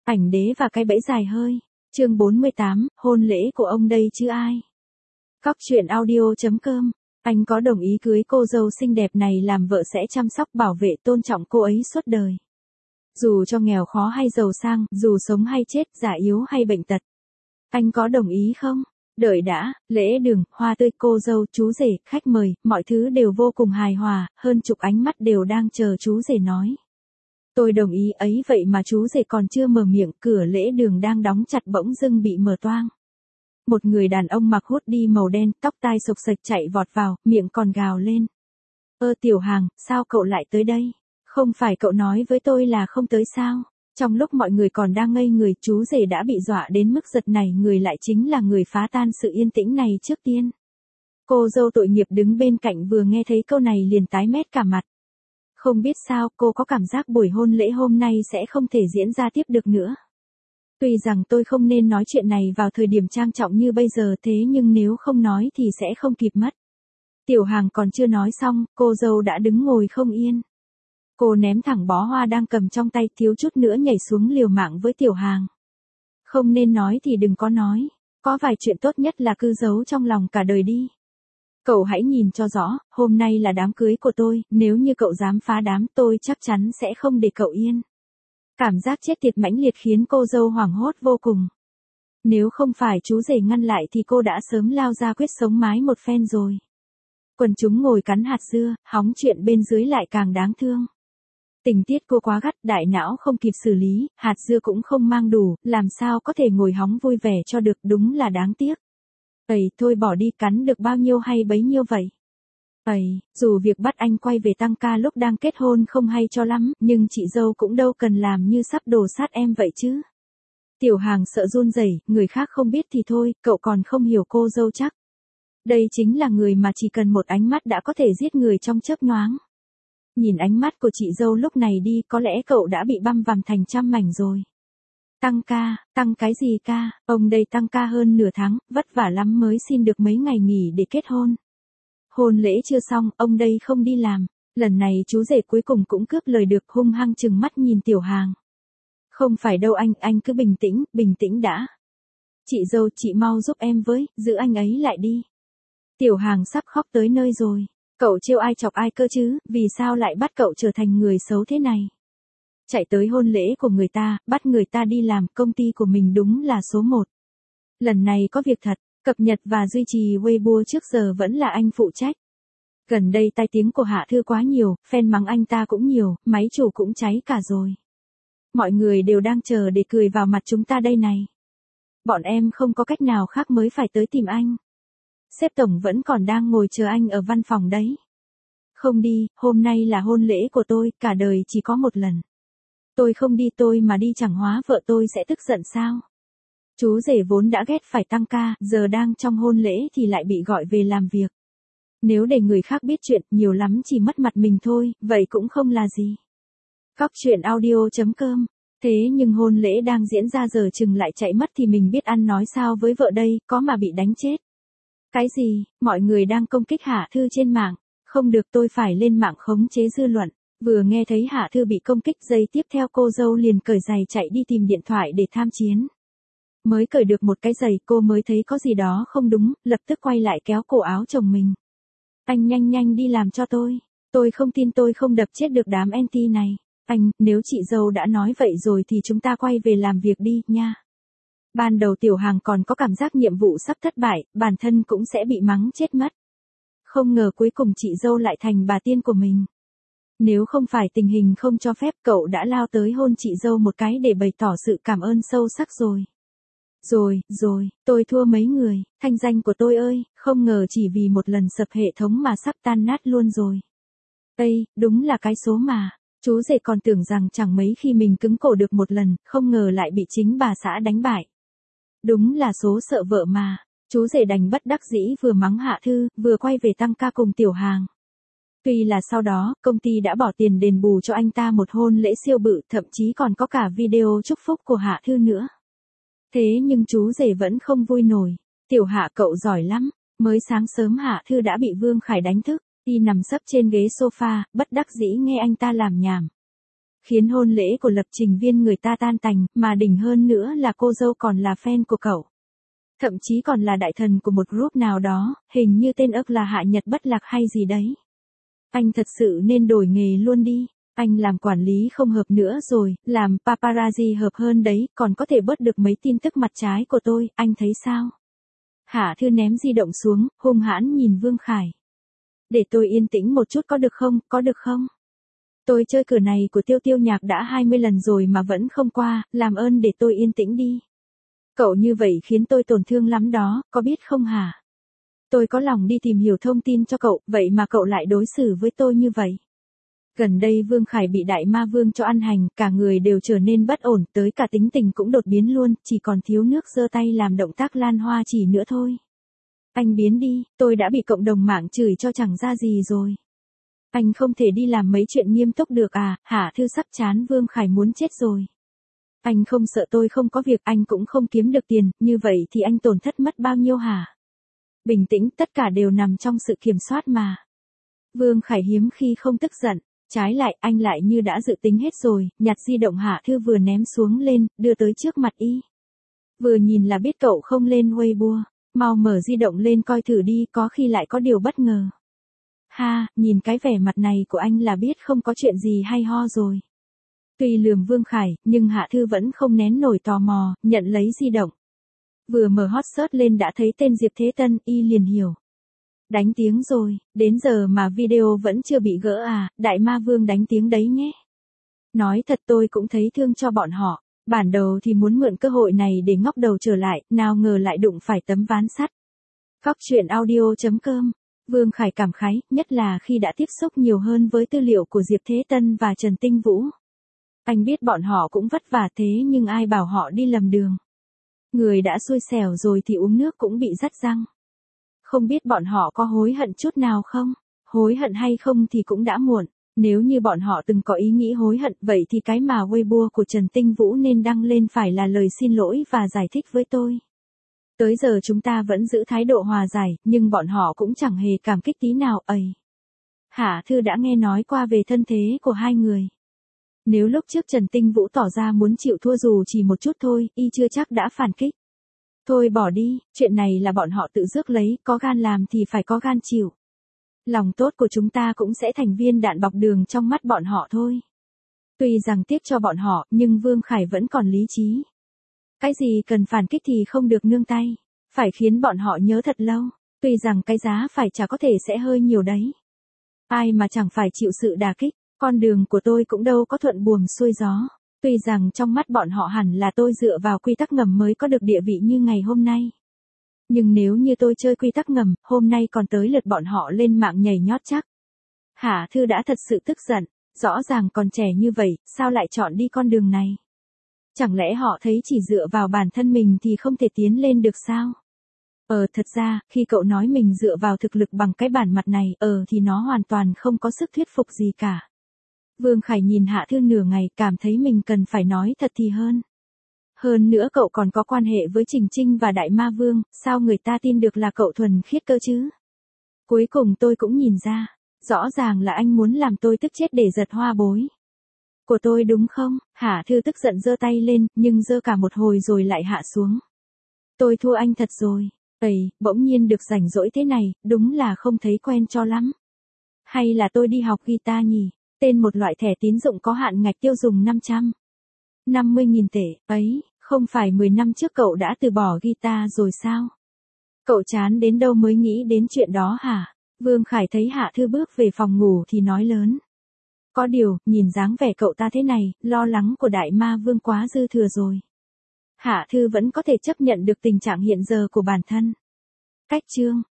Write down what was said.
Ảnh đế và cái bẫy dài hơi. Chương 48, hôn lễ của ông đây chứ ai. Cóc truyện audio.com. Anh có đồng ý cưới cô dâu xinh đẹp này làm vợ sẽ chăm sóc bảo vệ tôn trọng cô ấy suốt đời. Dù cho nghèo khó hay giàu sang, dù sống hay chết, già yếu hay bệnh tật. Anh có đồng ý không? Đợi đã, lễ đường, hoa tươi, cô dâu, chú rể, khách mời, mọi thứ đều vô cùng hài hòa, hơn chục ánh mắt đều đang chờ chú rể nói. Tôi đồng ý ấy, vậy mà chú rể còn chưa mở miệng, cửa lễ đường đang đóng chặt bỗng dưng bị mở toang. Một người đàn ông mặc hoodie màu đen, tóc tai xộc xệch chạy vọt vào, miệng còn gào lên. Tiểu Hàng, sao cậu lại tới đây? Không phải cậu nói với tôi là không tới sao? Trong lúc mọi người còn đang ngây người, chú rể đã bị dọa đến mức giật nảy người, lại chính là người phá tan sự yên tĩnh này trước tiên. Cô dâu tội nghiệp đứng bên cạnh vừa nghe thấy câu này liền tái mét cả mặt. Không biết sao, cô có cảm giác buổi hôn lễ hôm nay sẽ không thể diễn ra tiếp được nữa. Tuy rằng tôi không nên nói chuyện này vào thời điểm trang trọng như bây giờ, thế nhưng nếu không nói thì sẽ không kịp mất. Tiểu Hàng còn chưa nói xong, cô dâu đã đứng ngồi không yên. Cô ném thẳng bó hoa đang cầm trong tay, thiếu chút nữa nhảy xuống liều mạng với Tiểu Hàng. Không nên nói thì đừng có nói. Có vài chuyện tốt nhất là cứ giấu trong lòng cả đời đi. Cậu hãy nhìn cho rõ, hôm nay là đám cưới của tôi, nếu như cậu dám phá đám, tôi chắc chắn sẽ không để cậu yên. Cảm giác chết tiệt mãnh liệt khiến cô dâu hoảng hốt vô cùng. Nếu không phải chú rể ngăn lại thì cô đã sớm lao ra quyết sống mái một phen rồi. Quần chúng ngồi cắn hạt dưa, hóng chuyện bên dưới lại càng đáng thương. Tình tiết cô quá gắt, đại não không kịp xử lý, hạt dưa cũng không mang đủ, làm sao có thể ngồi hóng vui vẻ cho được, đúng là đáng tiếc. Thôi bỏ đi, cắn được bao nhiêu hay bấy nhiêu vậy. Dù việc bắt anh quay về tăng ca lúc đang kết hôn không hay cho lắm, nhưng chị dâu cũng đâu cần làm như sắp đổ sát em vậy chứ. Tiểu Hàng sợ run rẩy, người khác không biết thì thôi, cậu còn không hiểu cô dâu chắc. Đây chính là người mà chỉ cần một ánh mắt đã có thể giết người trong chớp nhoáng. Nhìn ánh mắt của chị dâu lúc này đi, có lẽ cậu đã bị băm vằm thành trăm mảnh rồi. Tăng ca, tăng cái gì ca, ông đây tăng ca hơn nửa tháng, vất vả lắm mới xin được mấy ngày nghỉ để kết hôn. Hôn lễ chưa xong, ông đây không đi làm. Lần này chú rể cuối cùng cũng cướp lời được, hung hăng chừng mắt nhìn Tiểu Hàng. Không phải đâu anh cứ bình tĩnh đã. Chị dâu, chị mau giúp em với, giữ anh ấy lại đi. Tiểu Hàng sắp khóc tới nơi rồi. Cậu trêu ai chọc ai cơ chứ, vì sao lại bắt cậu trở thành người xấu thế này? Chạy tới hôn lễ của người ta, bắt người ta đi làm, công ty của mình đúng là số 1. Lần này có việc thật, cập nhật và duy trì Weibo trước giờ vẫn là anh phụ trách. Gần đây tai tiếng của Hạ Thư quá nhiều, fan mắng anh ta cũng nhiều, máy chủ cũng cháy cả rồi. Mọi người đều đang chờ để cười vào mặt chúng ta đây này. Bọn em không có cách nào khác mới phải tới tìm anh. Sếp tổng vẫn còn đang ngồi chờ anh ở văn phòng đấy. Không đi, hôm nay là hôn lễ của tôi, cả đời chỉ có một lần. Tôi không đi, tôi mà đi chẳng hóa vợ tôi sẽ tức giận sao? Chú rể vốn đã ghét phải tăng ca, giờ đang trong hôn lễ thì lại bị gọi về làm việc. Nếu để người khác biết chuyện, nhiều lắm chỉ mất mặt mình thôi, vậy cũng không là gì. Cóc truyện audio.com. Thế nhưng hôn lễ đang diễn ra giờ chừng lại chạy mất thì mình biết ăn nói sao với vợ đây, có mà bị đánh chết. Cái gì, mọi người đang công kích Hạ Thư trên mạng. Không được, tôi phải lên mạng khống chế dư luận. Vừa nghe thấy Hạ Thư bị công kích, giây tiếp theo cô dâu liền cởi giày chạy đi tìm điện thoại để tham chiến. Mới cởi được một cái giày cô mới thấy có gì đó không đúng, lập tức quay lại kéo cổ áo chồng mình. Anh nhanh đi làm cho tôi không tin tôi không đập chết được đám anti này. Anh, nếu chị dâu đã nói vậy rồi thì chúng ta quay về làm việc đi, nha. Ban đầu Tiểu Hàng còn có cảm giác nhiệm vụ sắp thất bại, bản thân cũng sẽ bị mắng chết mất. Không ngờ cuối cùng chị dâu lại thành bà tiên của mình. Nếu không phải tình hình không cho phép, cậu đã lao tới hôn chị dâu một cái để bày tỏ sự cảm ơn sâu sắc rồi. Rồi, tôi thua mấy người, thanh danh của tôi ơi, không ngờ chỉ vì một lần sập hệ thống mà sắp tan nát luôn rồi. Đúng là cái số mà. Chú rể còn tưởng rằng chẳng mấy khi mình cứng cổ được một lần, không ngờ lại bị chính bà xã đánh bại. Đúng là số sợ vợ mà. Chú rể đành bất đắc dĩ vừa mắng Hạ Thư, vừa quay về tăng ca cùng Tiểu Hàng. Tuy là sau đó, công ty đã bỏ tiền đền bù cho anh ta một hôn lễ siêu bự, thậm chí còn có cả video chúc phúc của Hạ Thư nữa. Thế nhưng chú rể vẫn không vui nổi. Tiểu Hạ cậu giỏi lắm. Mới sáng sớm Hạ Thư đã bị Vương Khải đánh thức, y nằm sấp trên ghế sofa, bất đắc dĩ nghe anh ta làm nhảm. Khiến hôn lễ của lập trình viên người ta tan tành, mà đỉnh hơn nữa là cô dâu còn là fan của cậu. Thậm chí còn là đại thần của một group nào đó, hình như tên ức là Hạ Nhật Bất Lạc hay gì đấy. Anh thật sự nên đổi nghề luôn đi. Anh làm quản lý không hợp nữa rồi, làm paparazzi hợp hơn đấy, còn có thể bớt được mấy tin tức mặt trái của tôi, anh thấy sao? Hạ Thư ném di động xuống, hung hãn nhìn Vương Khải. Để tôi yên tĩnh một chút có được không, có được không? Tôi chơi cửa này của Tiêu Tiêu Nhạc đã 20 lần rồi mà vẫn không qua, làm ơn để tôi yên tĩnh đi. Cậu như vậy khiến tôi tổn thương lắm đó, có biết không hả? Tôi có lòng đi tìm hiểu thông tin cho cậu, vậy mà cậu lại đối xử với tôi như vậy. Gần đây Vương Khải bị đại ma vương cho ăn hành, cả người đều trở nên bất ổn, tới cả tính tình cũng đột biến luôn, chỉ còn thiếu nước giơ tay làm động tác lan hoa chỉ nữa thôi. Anh biến đi, tôi đã bị cộng đồng mạng chửi cho chẳng ra gì rồi. Anh không thể đi làm mấy chuyện nghiêm túc được à, Hạ Thư sắp chán Vương Khải muốn chết rồi. Anh không sợ tôi không có việc, anh cũng không kiếm được tiền, như vậy thì anh tổn thất mất bao nhiêu hả? Bình tĩnh, tất cả đều nằm trong sự kiểm soát mà. Vương Khải hiếm khi không tức giận, trái lại anh lại như đã dự tính hết rồi, nhặt di động Hạ Thư vừa ném xuống lên, đưa tới trước mặt y. Vừa nhìn là biết cậu không lên Weibo, mau mở di động lên coi thử đi, có khi lại có điều bất ngờ. Ha, nhìn cái vẻ mặt này của anh là biết không có chuyện gì hay ho rồi. Tuy lườm Vương Khải, nhưng Hạ Thư vẫn không nén nổi tò mò, nhận lấy di động. Vừa mở hot search lên đã thấy tên Diệp Thế Tân, y liền hiểu. Đánh tiếng rồi, đến giờ mà video vẫn chưa bị gỡ à, đại ma vương đánh tiếng đấy nhé. Nói thật tôi cũng thấy thương cho bọn họ, bản đầu thì muốn mượn cơ hội này để ngóc đầu trở lại, nào ngờ lại đụng phải tấm ván sắt. Góc truyện audio.com. Vương Khải cảm khái, nhất là khi đã tiếp xúc nhiều hơn với tư liệu của Diệp Thế Tân và Trần Tinh Vũ. Anh biết bọn họ cũng vất vả thế nhưng ai bảo họ đi lầm đường. Người đã xui xẻo rồi thì uống nước cũng bị rắt răng. Không biết bọn họ có hối hận chút nào không? Hối hận hay không thì cũng đã muộn. Nếu như bọn họ từng có ý nghĩ hối hận vậy thì cái mà Weibo của Trần Tinh Vũ nên đăng lên phải là lời xin lỗi và giải thích với tôi. Tới giờ chúng ta vẫn giữ thái độ hòa giải, nhưng bọn họ cũng chẳng hề cảm kích tí nào ấy. Hạ Thư đã nghe nói qua về thân thế của hai người. Nếu lúc trước Trần Tinh Vũ tỏ ra muốn chịu thua dù chỉ một chút thôi, y chưa chắc đã phản kích. Thôi bỏ đi, chuyện này là bọn họ tự rước lấy, có gan làm thì phải có gan chịu. Lòng tốt của chúng ta cũng sẽ thành viên đạn bọc đường trong mắt bọn họ thôi. Tuy rằng tiếc cho bọn họ, nhưng Vương Khải vẫn còn lý trí. Cái gì cần phản kích thì không được nương tay, phải khiến bọn họ nhớ thật lâu, tuy rằng cái giá phải trả có thể sẽ hơi nhiều đấy. Ai mà chẳng phải chịu sự đả kích, con đường của tôi cũng đâu có thuận buồm xuôi gió. Tuy rằng trong mắt bọn họ hẳn là tôi dựa vào quy tắc ngầm mới có được địa vị như ngày hôm nay. Nhưng nếu như tôi chơi quy tắc ngầm, hôm nay còn tới lượt bọn họ lên mạng nhảy nhót chắc. Hạ Thư đã thật sự tức giận, rõ ràng còn trẻ như vậy, sao lại chọn đi con đường này? Chẳng lẽ họ thấy chỉ dựa vào bản thân mình thì không thể tiến lên được sao? Thật ra, khi cậu nói mình dựa vào thực lực bằng cái bản mặt này, thì nó hoàn toàn không có sức thuyết phục gì cả. Vương Khải nhìn Hạ Thư nửa ngày, cảm thấy mình cần phải nói thật thì hơn. Hơn nữa cậu còn có quan hệ với Trình Trinh và Đại Ma Vương, sao người ta tin được là cậu thuần khiết cơ chứ? Cuối cùng tôi cũng nhìn ra, rõ ràng là anh muốn làm tôi tức chết để giật hoa bối của tôi đúng không? Hạ Thư tức giận giơ tay lên, nhưng giơ cả một hồi rồi lại hạ xuống. Tôi thua anh thật rồi. Bỗng nhiên được rảnh rỗi thế này, đúng là không thấy quen cho lắm. Hay là tôi đi học guitar nhỉ? Tên một loại thẻ tín dụng có hạn ngạch tiêu dùng 550.000 tệ, không phải 10 năm trước cậu đã từ bỏ guitar rồi sao? Cậu chán đến đâu mới nghĩ đến chuyện đó hả? Vương Khải thấy Hạ Thư bước về phòng ngủ thì nói lớn. Có điều, nhìn dáng vẻ cậu ta thế này, lo lắng của Đại Ma Vương quá dư thừa rồi. Hạ Thư vẫn có thể chấp nhận được tình trạng hiện giờ của bản thân. Cách chương